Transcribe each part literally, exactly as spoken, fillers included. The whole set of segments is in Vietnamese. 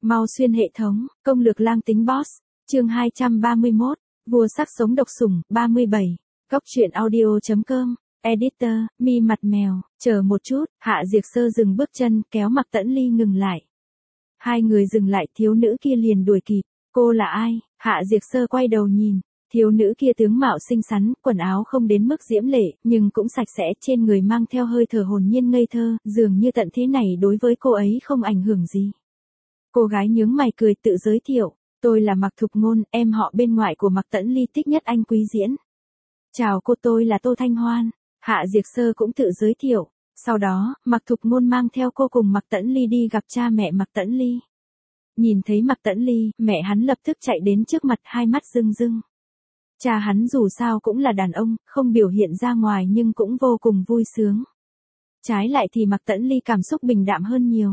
Mau xuyên hệ thống, công lược lang tính boss. Chương hai trăm ba mươi mốt. Vua sắc sống độc sủng, ba mươi bảy. Cốc truyện audio chấm com. Editor, mi mặt mèo, chờ một chút, Hạ Diệt Sơ dừng bước chân, kéo Mạc Tẫn Ly ngừng lại. Hai người dừng lại, thiếu nữ kia liền đuổi kịp. Cô là ai? Hạ Diệt Sơ quay đầu nhìn. Thiếu nữ kia tướng mạo xinh xắn, quần áo không đến mức diễm lệ, nhưng cũng sạch sẽ, trên người mang theo hơi thở hồn nhiên ngây thơ, dường như tận thế này đối với cô ấy không ảnh hưởng gì. Cô gái nhướng mày cười tự giới thiệu, tôi là Mạc Thục Ngôn, em họ bên ngoại của Mạc Tẫn Ly thích nhất anh quý diễn. Chào cô, tôi là Tô Thanh Hoan. Hạ Diệt Sơ cũng tự giới thiệu, sau đó, Mạc Thục Ngôn mang theo cô cùng Mạc Tẫn Ly đi gặp cha mẹ Mạc Tẫn Ly. Nhìn thấy Mạc Tẫn Ly, mẹ hắn lập tức chạy đến trước mặt, hai mắt rưng rưng. Cha hắn dù sao cũng là đàn ông, không biểu hiện ra ngoài nhưng cũng vô cùng vui sướng. Trái lại thì Mạc Tẫn Ly cảm xúc bình đạm hơn nhiều.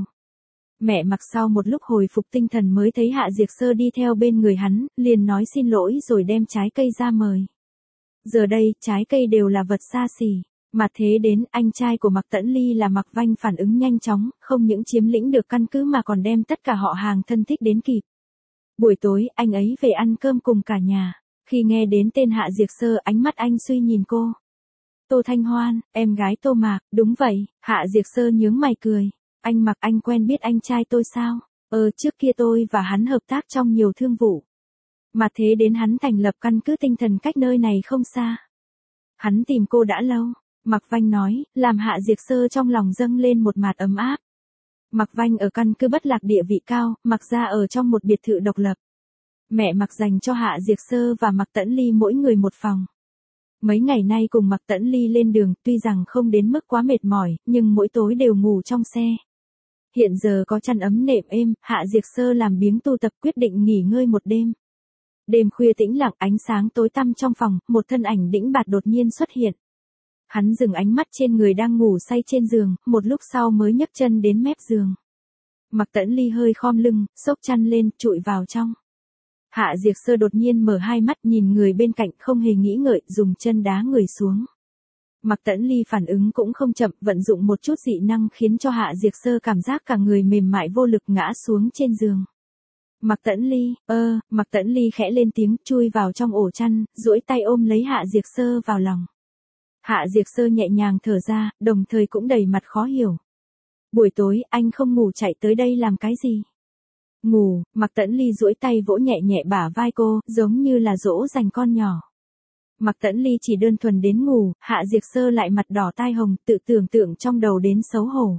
Mẹ Mạc sau một lúc hồi phục tinh thần mới thấy Hạ Diệt Sơ đi theo bên người hắn, liền nói xin lỗi rồi đem trái cây ra mời. Giờ đây, trái cây đều là vật xa xỉ. Mà thế đến, anh trai của Mạc Tẫn Ly là Mạc Vanh phản ứng nhanh chóng, không những chiếm lĩnh được căn cứ mà còn đem tất cả họ hàng thân thích đến kịp. Buổi tối, anh ấy về ăn cơm cùng cả nhà. Khi nghe đến tên Hạ Diệt Sơ, ánh mắt anh suy nhìn cô. Tô Thanh Hoan, em gái Tô Mạc, đúng vậy. Hạ Diệt Sơ nhướng mày cười. Anh Mạc, anh quen biết anh trai tôi sao? Ờ, trước kia tôi và hắn hợp tác trong nhiều thương vụ. Mà thế đến hắn thành lập căn cứ tinh thần cách nơi này không xa. Hắn tìm cô đã lâu. Mạc Vanh nói, làm Hạ Diệt Sơ trong lòng dâng lên một mạt ấm áp. Mạc Vanh ở căn cứ Bất Lạc địa vị cao, Mạc gia ở trong một biệt thự độc lập. Mẹ Mạc dành cho Hạ Diệt Sơ và Mạc Tẫn Ly mỗi người một phòng. Mấy ngày nay cùng Mạc Tẫn Ly lên đường, tuy rằng không đến mức quá mệt mỏi, nhưng mỗi tối đều ngủ trong xe. Hiện giờ có chăn ấm nệm êm, Hạ Diệt Sơ làm biếng tu tập quyết định nghỉ ngơi một đêm. Đêm khuya tĩnh lặng, ánh sáng tối tăm trong phòng, một thân ảnh đĩnh bạt đột nhiên xuất hiện. Hắn dừng ánh mắt trên người đang ngủ say trên giường, một lúc sau mới nhấc chân đến mép giường. Mạc Tẫn Ly hơi khom lưng, xốc chăn lên, trụi vào trong. Hạ Diệt Sơ đột nhiên mở hai mắt nhìn người bên cạnh không hề nghĩ ngợi, dùng chân đá người xuống. Mạc Tẫn Ly phản ứng cũng không chậm, vận dụng một chút dị năng khiến cho Hạ Diệt Sơ cảm giác cả người mềm mại vô lực ngã xuống trên giường. Mạc Tẫn Ly, ơ, Mạc Tẫn Ly khẽ lên tiếng, chui vào trong ổ chăn, duỗi tay ôm lấy Hạ Diệt Sơ vào lòng. Hạ Diệt Sơ nhẹ nhàng thở ra, đồng thời cũng đầy mặt khó hiểu. Buổi tối, anh không ngủ chạy tới đây làm cái gì? Ngủ, Mạc Tẫn Ly duỗi tay vỗ nhẹ nhẹ bả vai cô, giống như là dỗ dành con nhỏ. Mạc Tẫn Ly chỉ đơn thuần đến ngủ, Hạ Diệt Sơ lại mặt đỏ tai hồng, tự tưởng tượng trong đầu đến xấu hổ.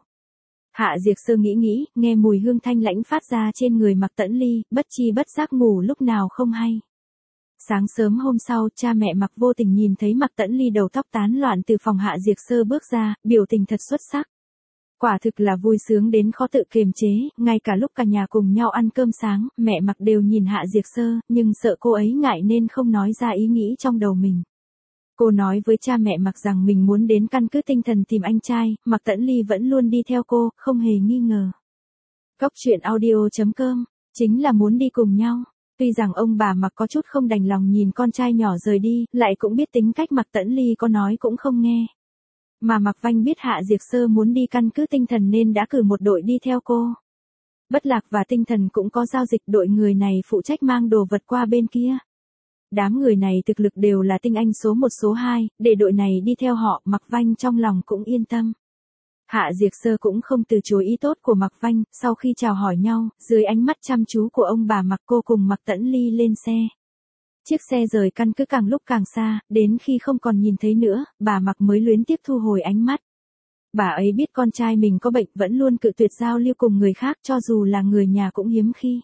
Hạ Diệt Sơ nghĩ nghĩ, nghe mùi hương thanh lãnh phát ra trên người Mạc Tẫn Ly, bất chi bất giác ngủ lúc nào không hay. Sáng sớm hôm sau, cha mẹ Mạc vô tình nhìn thấy Mạc Tẫn Ly đầu tóc tán loạn từ phòng Hạ Diệt Sơ bước ra, biểu tình thật xuất sắc. Quả thực là vui sướng đến khó tự kiềm chế, ngay cả lúc cả nhà cùng nhau ăn cơm sáng, mẹ Mạc đều nhìn Hạ Diệt Sơ, nhưng sợ cô ấy ngại nên không nói ra ý nghĩ trong đầu mình. Cô nói với cha mẹ Mạc rằng mình muốn đến căn cứ tinh thần tìm anh trai, Mạc Tẫn Ly vẫn luôn đi theo cô, không hề nghi ngờ. Cốc truyện audio chấm com, chính là muốn đi cùng nhau. Tuy rằng ông bà Mạc có chút không đành lòng nhìn con trai nhỏ rời đi, lại cũng biết tính cách Mạc Tẫn Ly có nói cũng không nghe. Mà Mạc Vanh biết Hạ Diệt Sơ muốn đi căn cứ tinh thần nên đã cử một đội đi theo cô. Bất Lạc và tinh thần cũng có giao dịch, đội người này phụ trách mang đồ vật qua bên kia. Đám người này thực lực đều là tinh anh số một số hai, để đội này đi theo họ, Mạc Vanh trong lòng cũng yên tâm. Hạ Diệt Sơ cũng không từ chối ý tốt của Mạc Vanh, sau khi chào hỏi nhau, dưới ánh mắt chăm chú của ông bà Mạc cô cùng Mạc Tẫn Ly lên xe. Chiếc xe rời căn cứ càng lúc càng xa, đến khi không còn nhìn thấy nữa, bà Mạc mới luyến tiếc thu hồi ánh mắt. Bà ấy biết con trai mình có bệnh, vẫn luôn cự tuyệt giao lưu cùng người khác, cho dù là người nhà cũng hiếm khi.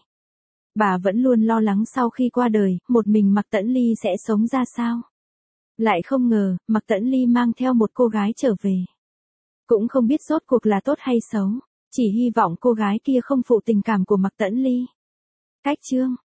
Bà vẫn luôn lo lắng sau khi qua đời, một mình Mạc Tẫn Ly sẽ sống ra sao. Lại không ngờ, Mạc Tẫn Ly mang theo một cô gái trở về. Cũng không biết rốt cuộc là tốt hay xấu, chỉ hy vọng cô gái kia không phụ tình cảm của Mạc Tẫn Ly. Cách chương